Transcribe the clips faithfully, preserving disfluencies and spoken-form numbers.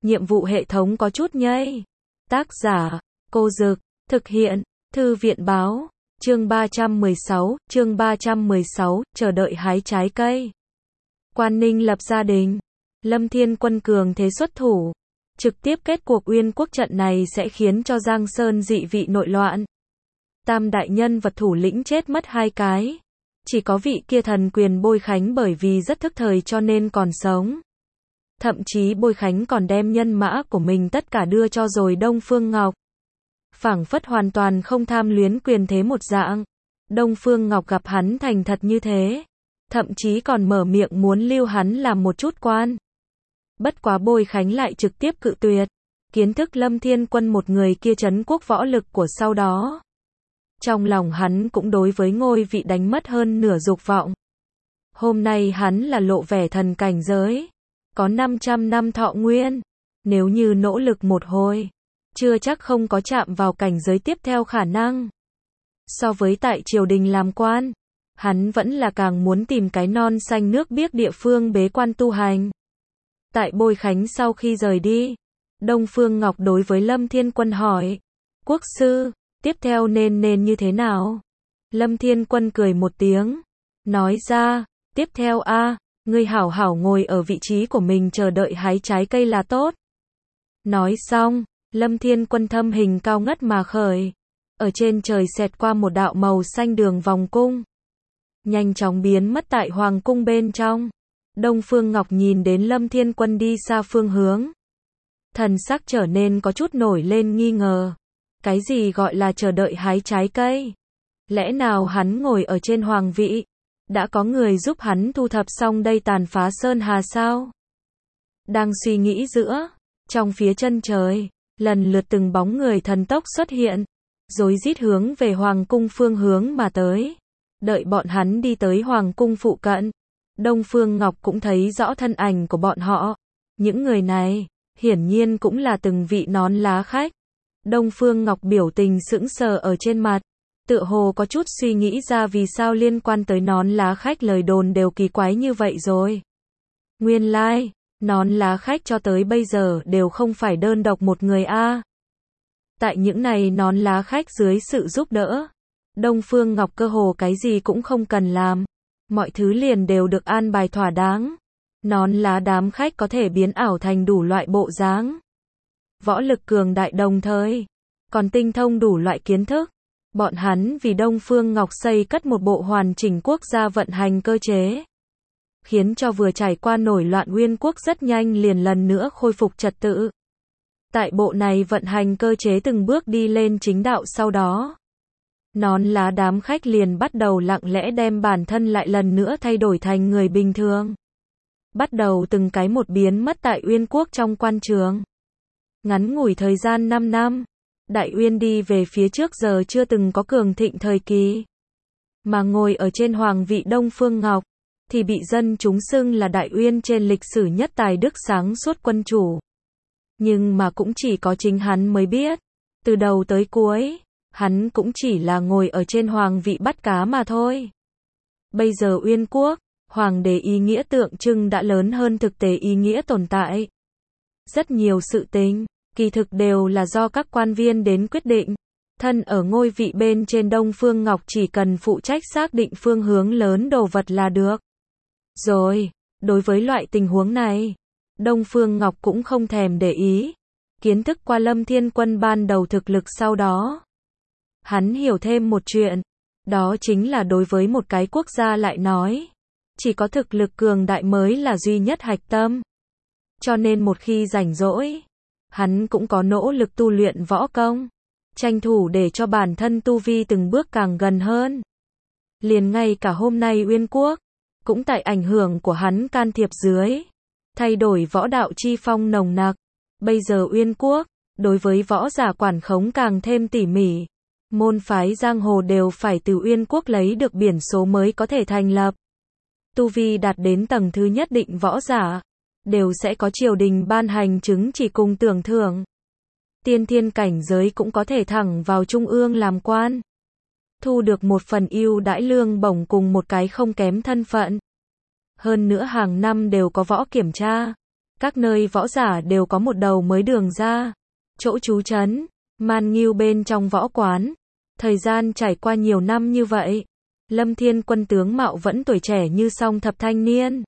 nhiệm vụ hệ thống có chút nhây. Tác giả, Cô Dực, thực hiện, Thư viện Báo, chương ba trăm mười sáu, chương ba trăm mười sáu, chờ đợi hái trái cây. Quan Ninh lập gia đình, Lâm Thiên Quân cường thế xuất thủ, trực tiếp kết cuộc Uyên Quốc trận này sẽ khiến cho Giang Sơn dị vị nội loạn. Tam đại nhân vật thủ lĩnh chết mất hai cái, chỉ có vị kia thần quyền Bôi Khánh bởi vì rất thức thời cho nên còn sống. Thậm chí Bôi Khánh còn đem nhân mã của mình tất cả đưa cho rồi Đông Phương Ngọc. Phảng phất hoàn toàn không tham luyến quyền thế một dạng. Đông Phương Ngọc gặp hắn thành thật như thế, thậm chí còn mở miệng muốn lưu hắn làm một chút quan. Bất quá Bôi Khánh lại trực tiếp cự tuyệt. Kiến thức Lâm Thiên Quân một người kia trấn quốc võ lực của sau đó. Trong lòng hắn cũng đối với ngôi vị đánh mất hơn nửa dục vọng. Hôm nay hắn là lộ vẻ thần cảnh giới, có năm trăm năm thọ nguyên. Nếu như nỗ lực một hồi, chưa chắc không có chạm vào cảnh giới tiếp theo khả năng. So với tại triều đình làm quan, hắn vẫn là càng muốn tìm cái non xanh nước biếc địa phương bế quan tu hành. Tại Bôi Khánh sau khi rời đi, Đông Phương Ngọc đối với Lâm Thiên Quân hỏi, quốc sư, tiếp theo nên nên như thế nào? Lâm Thiên Quân cười một tiếng, nói ra, tiếp theo a, ngươi hảo hảo ngồi ở vị trí của mình chờ đợi hái trái cây là tốt. Nói xong, Lâm Thiên Quân thâm hình cao ngất mà khởi, ở trên trời xẹt qua một đạo màu xanh đường vòng cung, nhanh chóng biến mất tại hoàng cung bên trong. Đông Phương Ngọc nhìn đến Lâm Thiên Quân đi xa phương hướng, thần sắc trở nên có chút nổi lên nghi ngờ. Cái gì gọi là chờ đợi hái trái cây? Lẽ nào hắn ngồi ở trên hoàng vị, đã có người giúp hắn thu thập xong đây tàn phá sơn hà sao? Đang suy nghĩ giữa, trong phía chân trời, lần lượt từng bóng người thần tốc xuất hiện, rối rít hướng về hoàng cung phương hướng mà tới. Đợi bọn hắn đi tới hoàng cung phụ cận, Đông Phương Ngọc cũng thấy rõ thân ảnh của bọn họ. Những người này, hiển nhiên cũng là từng vị nón lá khách. Đông Phương Ngọc biểu tình sững sờ ở trên mặt, tựa hồ có chút suy nghĩ ra vì sao liên quan tới nón lá khách lời đồn đều kỳ quái như vậy rồi. Nguyên lai, like, nón lá khách cho tới bây giờ đều không phải đơn độc một người a. Tại những này nón lá khách dưới sự giúp đỡ, Đông Phương Ngọc cơ hồ cái gì cũng không cần làm, mọi thứ liền đều được an bài thỏa đáng. Nón lá đám khách có thể biến ảo thành đủ loại bộ dáng, võ lực cường đại đồng thời, còn tinh thông đủ loại kiến thức. Bọn hắn vì Đông Phương Ngọc xây cất một bộ hoàn chỉnh quốc gia vận hành cơ chế, khiến cho vừa trải qua nổi loạn Uyên Quốc rất nhanh liền lần nữa khôi phục trật tự. Tại bộ này vận hành cơ chế từng bước đi lên chính đạo sau đó, nón lá đám khách liền bắt đầu lặng lẽ đem bản thân lại lần nữa thay đổi thành người bình thường. Bắt đầu từng cái một biến mất tại Uyên Quốc trong quan trường. Ngắn ngủi thời gian năm năm, Đại Uyên đi về phía trước giờ chưa từng có cường thịnh thời kỳ. Mà ngồi ở trên hoàng vị Đông Phương Ngọc, thì bị dân chúng xưng là Đại Uyên trên lịch sử nhất tài đức sáng suốt quân chủ. Nhưng mà cũng chỉ có chính hắn mới biết, từ đầu tới cuối, hắn cũng chỉ là ngồi ở trên hoàng vị bắt cá mà thôi. Bây giờ Uyên Quốc, hoàng đế ý nghĩa tượng trưng đã lớn hơn thực tế ý nghĩa tồn tại. Rất nhiều sự tình, kỳ thực đều là do các quan viên đến quyết định. Thân ở ngôi vị bên trên Đông Phương Ngọc chỉ cần phụ trách xác định phương hướng lớn đồ vật là được. Rồi, đối với loại tình huống này, Đông Phương Ngọc cũng không thèm để ý. Kiến thức qua Lâm Thiên Quân ban đầu thực lực sau đó, hắn hiểu thêm một chuyện, đó chính là đối với một cái quốc gia lại nói, chỉ có thực lực cường đại mới là duy nhất hạch tâm. Cho nên một khi rảnh rỗi, hắn cũng có nỗ lực tu luyện võ công, tranh thủ để cho bản thân tu vi từng bước càng gần hơn. Liền ngay cả hôm nay Uyên Quốc, cũng tại ảnh hưởng của hắn can thiệp dưới, thay đổi võ đạo chi phong nồng nặc. Bây giờ Uyên Quốc, đối với võ giả quản khống càng thêm tỉ mỉ. Môn phái giang hồ đều phải từ Uyên Quốc lấy được biển số mới có thể thành lập. Tu vi đạt đến tầng thứ nhất định võ giả, đều sẽ có triều đình ban hành chứng chỉ cùng tưởng thưởng. Tiên thiên cảnh giới cũng có thể thẳng vào trung ương làm quan, thu được một phần ưu đãi lương bổng cùng một cái không kém thân phận. Hơn nữa hàng năm đều có võ kiểm tra, Các nơi võ giả đều có một đầu mới đường ra. Chỗ trú trấn, Man Ngưu bên trong võ quán. Thời gian trải qua nhiều năm như vậy, Lâm Thiên Quân tướng mạo vẫn tuổi trẻ như song thập thanh niên.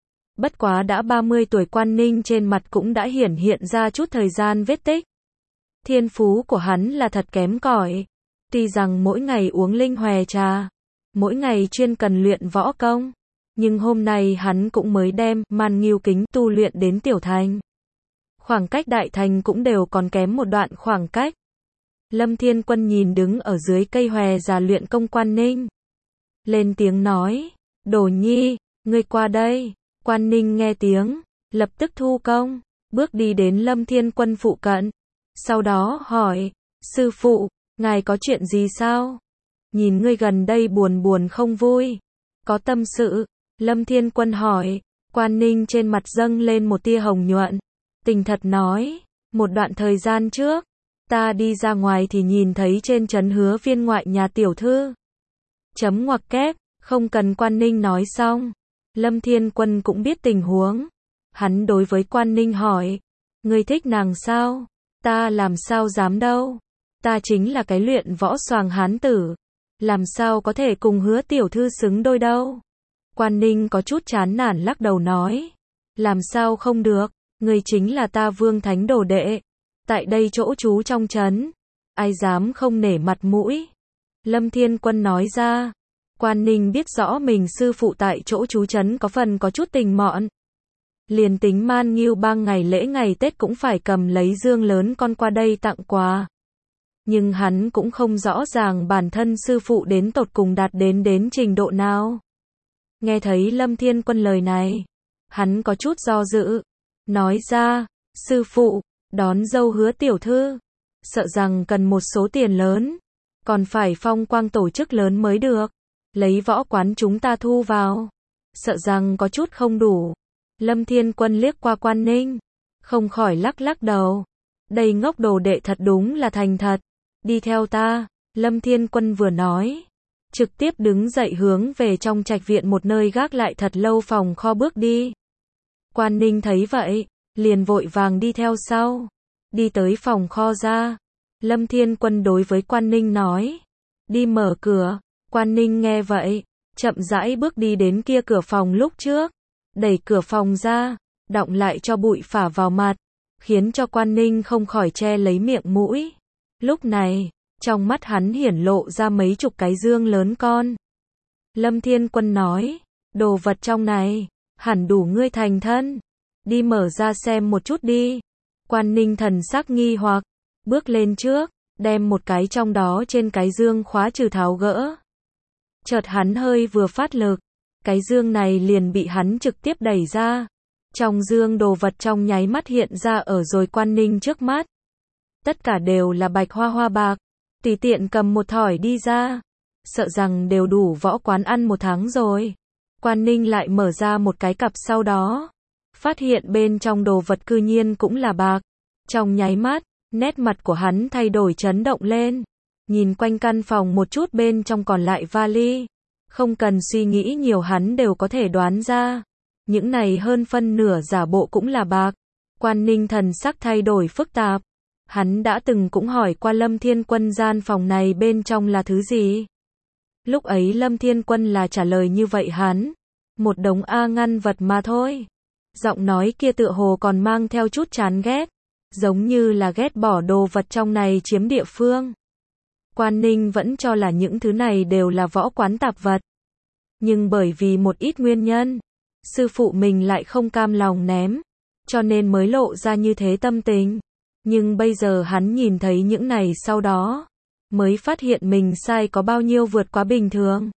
Bất quá đã ba mươi tuổi, Quan Ninh trên mặt cũng đã hiển hiện ra chút thời gian vết tích. Thiên phú của hắn là thật kém cỏi. Tuy rằng mỗi ngày uống linh hòe trà, mỗi ngày chuyên cần luyện võ công, nhưng hôm nay hắn cũng mới đem Man Ngưu kính tu luyện đến tiểu thành. Khoảng cách đại thành cũng đều còn kém một đoạn khoảng cách. Lâm Thiên Quân nhìn đứng ở dưới cây hòe già luyện công Quan Ninh, lên tiếng nói, Đồ Nhi, ngươi qua đây. Quan Ninh nghe tiếng, lập tức thu công, bước đi đến Lâm Thiên Quân phụ cận. Sau đó hỏi, sư phụ, ngài có chuyện gì sao? Nhìn ngươi gần đây buồn buồn không vui, có tâm sự. Lâm Thiên Quân hỏi. Quan Ninh trên mặt dâng lên một tia hồng nhuận, tình thật nói, một đoạn thời gian trước, ta đi ra ngoài thì nhìn thấy trên trấn Hứa Viên ngoại nhà tiểu thư. Chấm ngoặc kép, không cần Quan Ninh nói xong, Lâm Thiên Quân cũng biết tình huống. Hắn đối với Quan Ninh hỏi, ngươi thích nàng sao? Ta làm sao dám đâu. Ta chính là cái luyện võ xoàng hán tử, làm sao có thể cùng Hứa tiểu thư xứng đôi đâu. Quan Ninh có chút chán nản lắc đầu nói, làm sao không được, ngươi chính là ta Vương Thánh đồ đệ, tại đây chỗ trú trong trấn, ai dám không nể mặt mũi. Lâm Thiên Quân nói ra. Quan Ninh biết rõ mình sư phụ tại chỗ trú trấn có phần có chút tình mọn. Liền tính Man Ngưu Bang ngày lễ ngày Tết cũng phải cầm lấy dương lớn con qua đây tặng quà. Nhưng hắn cũng không rõ ràng bản thân sư phụ đến tột cùng đạt đến đến trình độ nào. Nghe thấy Lâm Thiên Quân lời này, hắn có chút do dự, nói ra, sư phụ, đón dâu Hứa tiểu thư, sợ rằng cần một số tiền lớn, còn phải phong quang tổ chức lớn mới được. Lấy võ quán chúng ta thu vào, sợ rằng có chút không đủ. Lâm Thiên Quân liếc qua Quan Ninh, không khỏi lắc lắc đầu. Đây ngốc đồ đệ thật đúng là thành thật. Đi theo ta. Lâm Thiên Quân vừa nói, trực tiếp đứng dậy hướng về trong trạch viện một nơi gác lại thật lâu phòng kho bước đi. Quan Ninh thấy vậy, liền vội vàng đi theo sau. Đi tới phòng kho ra, Lâm Thiên Quân đối với Quan Ninh nói, đi mở cửa. Quan Ninh nghe vậy, chậm rãi bước đi đến kia cửa phòng lúc trước, đẩy cửa phòng ra, đọng lại cho bụi phả vào mặt, khiến cho Quan Ninh không khỏi che lấy miệng mũi. Lúc này, trong mắt hắn hiển lộ ra mấy chục cái dương lớn con. Lâm Thiên Quân nói, đồ vật trong này, hẳn đủ ngươi thành thân, đi mở ra xem một chút đi. Quan Ninh thần sắc nghi hoặc, bước lên trước, đem một cái trong đó trên cái dương khóa trừ tháo gỡ. Chợt hắn hơi vừa phát lực, cái dương này liền bị hắn trực tiếp đẩy ra. Trong dương đồ vật trong nháy mắt hiện ra ở rồi Quan Ninh trước mắt. Tất cả đều là bạch hoa hoa bạc, tùy tiện cầm một thỏi đi ra, sợ rằng đều đủ võ quán ăn một tháng rồi. Quan Ninh lại mở ra một cái cặp sau đó, phát hiện bên trong đồ vật cư nhiên cũng là bạc. Trong nháy mắt, nét mặt của hắn thay đổi chấn động lên. Nhìn quanh căn phòng một chút bên trong còn lại vali, không cần suy nghĩ nhiều hắn đều có thể đoán ra. Những này hơn phân nửa giả bộ cũng là bạc. Quan Ninh thần sắc thay đổi phức tạp. Hắn đã từng cũng hỏi qua Lâm Thiên Quân gian phòng này bên trong là thứ gì. Lúc ấy Lâm Thiên Quân là trả lời như vậy hắn, một đống A ngăn vật mà thôi. Giọng nói kia tựa hồ còn mang theo chút chán ghét, giống như là ghét bỏ đồ vật trong này chiếm địa phương. Quan Ninh vẫn cho là những thứ này đều là võ quán tạp vật. Nhưng bởi vì một ít nguyên nhân, sư phụ mình lại không cam lòng ném, cho nên mới lộ ra như thế tâm tình. Nhưng bây giờ hắn nhìn thấy những này sau đó, mới phát hiện mình sai có bao nhiêu vượt quá bình thường.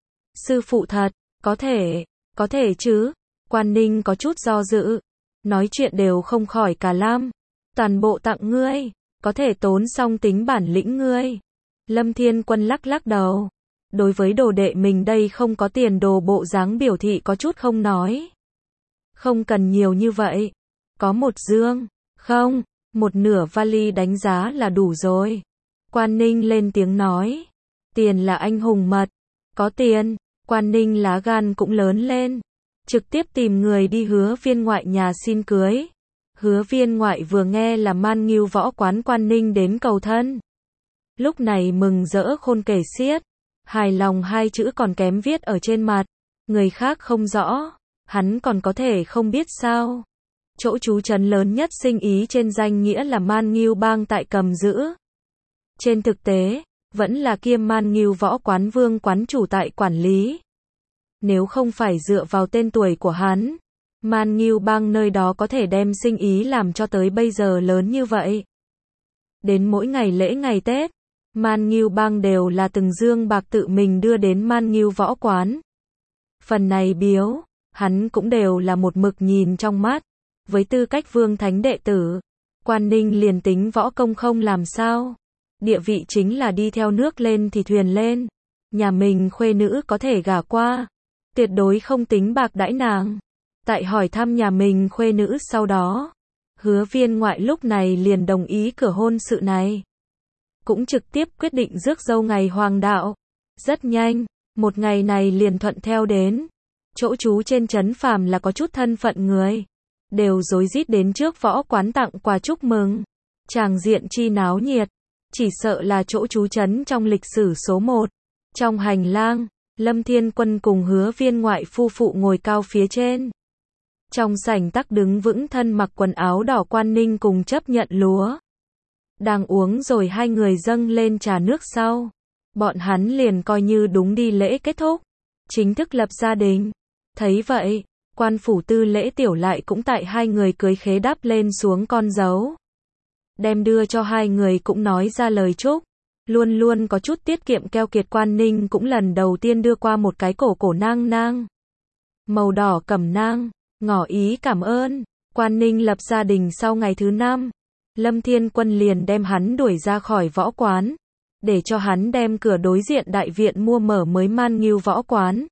Sư phụ thật, có thể, có thể chứ. Quan Ninh có chút do dự, nói chuyện đều không khỏi cả lam. Toàn bộ tặng ngươi, có thể tốn xong tính bản lĩnh ngươi. Lâm Thiên Quân lắc lắc đầu. Đối với đồ đệ mình đây không có tiền đồ bộ dáng biểu thị có chút không nói. Không cần nhiều như vậy. Có một dương, không, một nửa vali đánh giá là đủ rồi. Quan Ninh lên tiếng nói. Tiền là anh hùng mật. Có tiền, Quan Ninh lá gan cũng lớn lên. trực tiếp tìm người đi Hứa Viên ngoại nhà xin cưới. Hứa Viên ngoại vừa nghe là Man Ngưu Võ Quán Quan Ninh đến cầu thân. Lúc này mừng rỡ khôn kể xiết, hài lòng hai chữ còn kém viết ở trên mặt, người khác không rõ, hắn còn có thể không biết sao. Chỗ trú trấn lớn nhất sinh ý trên danh nghĩa là Man Ngưu Bang tại cầm giữ. Trên thực tế, vẫn là kiêm Man Ngưu Võ Quán Vương quán chủ tại quản lý. Nếu không phải dựa vào tên tuổi của hắn, Man Ngưu Bang nơi đó có thể đem sinh ý làm cho tới bây giờ lớn như vậy. Đến mỗi ngày lễ ngày Tết, Man Ngưu Bang đều là từng dương bạc tự mình đưa đến Man Ngưu Võ Quán. Phần này biếu, hắn cũng đều là một mực nhìn trong mắt. Với tư cách vương thánh đệ tử, Quan Ninh liền tính võ công không làm sao. Địa vị chính là đi theo nước lên thì thuyền lên. Nhà mình khuê nữ có thể gả qua, tuyệt đối không tính bạc đãi nàng. Tại hỏi thăm nhà mình khuê nữ sau đó, Hứa Viên ngoại lúc này liền đồng ý cửa hôn sự này. Cũng trực tiếp quyết định rước dâu ngày hoàng đạo. Rất nhanh, một ngày này liền thuận theo đến. Chỗ trú trên trấn phàm là có chút thân phận người, đều rối rít đến trước võ quán tặng quà chúc mừng. Tràng diện chi náo nhiệt, chỉ sợ là chỗ trú trấn trong lịch sử số một. Trong hành lang, Lâm Thiên Quân cùng Hứa Viên ngoại phu phụ ngồi cao phía trên. Trong sảnh tắc đứng vững thân mặc quần áo đỏ Quan Ninh cùng chấp nhận lúa. Đang uống rồi hai người dâng lên trà nước sau. Bọn hắn liền coi như đúng đi lễ kết thúc. Chính thức lập gia đình. Thấy vậy, quan phủ tư lễ tiểu lại cũng tại hai người cưới khế đắp lên xuống con dấu. Đem đưa cho hai người cũng nói ra lời chúc. Luôn luôn có chút tiết kiệm keo kiệt Quan Ninh cũng lần đầu tiên đưa qua một cái cổ cổ nang nang. Màu đỏ cẩm nang, ngỏ ý cảm ơn. Quan Ninh lập gia đình sau ngày thứ năm. Lâm Thiên Quân liền đem hắn đuổi ra khỏi võ quán, để cho hắn đem cửa đối diện đại viện mua mở mới Man Ngưu Võ Quán.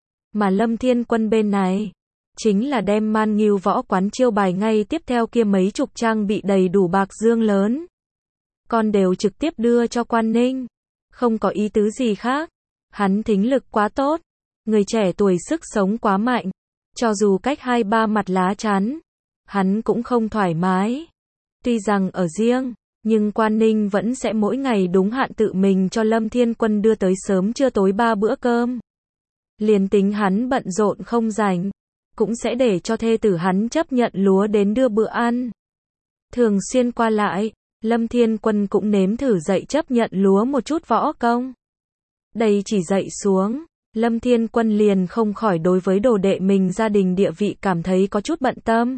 Mà Lâm Thiên Quân bên này, chính là đem Man Ngưu Võ Quán chiêu bài ngay tiếp theo kia mấy chục trang bị đầy đủ bạc dương lớn. Con đều trực tiếp đưa cho Quan Ninh, không có ý tứ gì khác. Hắn thính lực quá tốt, người trẻ tuổi sức sống quá mạnh, cho dù cách hai ba mặt lá chắn, hắn cũng không thoải mái. Tuy rằng ở riêng, nhưng Quan Ninh vẫn sẽ mỗi ngày đúng hạn tự mình cho Lâm Thiên Quân đưa tới sớm trưa tối ba bữa cơm. Liền tính hắn bận rộn không rảnh, cũng sẽ để cho thê tử hắn chấp nhận lúa đến đưa bữa ăn. Thường xuyên qua lại, Lâm Thiên Quân cũng nếm thử dạy chấp nhận lúa một chút võ công. Đây chỉ dạy xuống, Lâm Thiên Quân liền không khỏi đối với đồ đệ mình gia đình địa vị cảm thấy có chút bận tâm.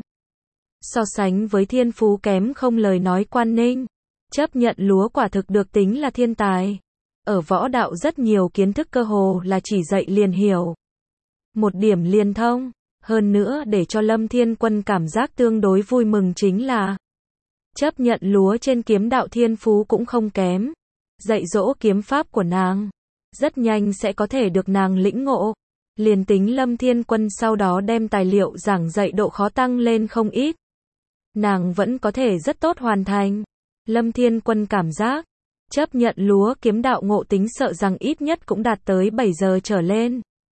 So sánh với thiên phú kém không lời nói Quan Ninh, chấp nhận lúa quả thực được tính là thiên tài. Ở võ đạo rất nhiều kiến thức cơ hồ là chỉ dạy liền hiểu. Một điểm liền thông. Hơn nữa để cho Lâm Thiên Quân cảm giác tương đối vui mừng chính là chấp nhận lúa trên kiếm đạo thiên phú cũng không kém. Dạy dỗ kiếm pháp của nàng, rất nhanh sẽ có thể được nàng lĩnh ngộ. Liền tính Lâm Thiên Quân sau đó đem tài liệu giảng dạy độ khó tăng lên không ít, nàng vẫn có thể rất tốt hoàn thành. Lâm Thiên Quân cảm giác, chấp nhận lúa kiếm đạo ngộ tính sợ rằng ít nhất cũng đạt tới bảy giờ trở lên.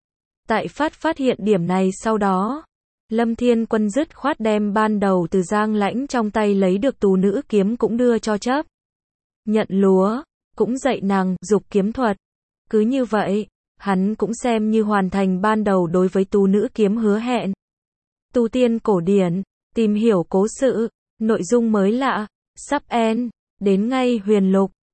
Tại phát phát hiện điểm này sau đó, Lâm Thiên Quân dứt khoát đem ban đầu từ Giang Lãnh trong tay lấy được tú nữ kiếm cũng đưa cho chấp nhận lúa, cũng dạy nàng dục kiếm thuật. Cứ như vậy, hắn cũng xem như hoàn thành ban đầu đối với tú nữ kiếm hứa hẹn. Tu tiên cổ điển, tìm hiểu cố sự, nội dung mới lạ, sắp end, đến ngay huyền lục.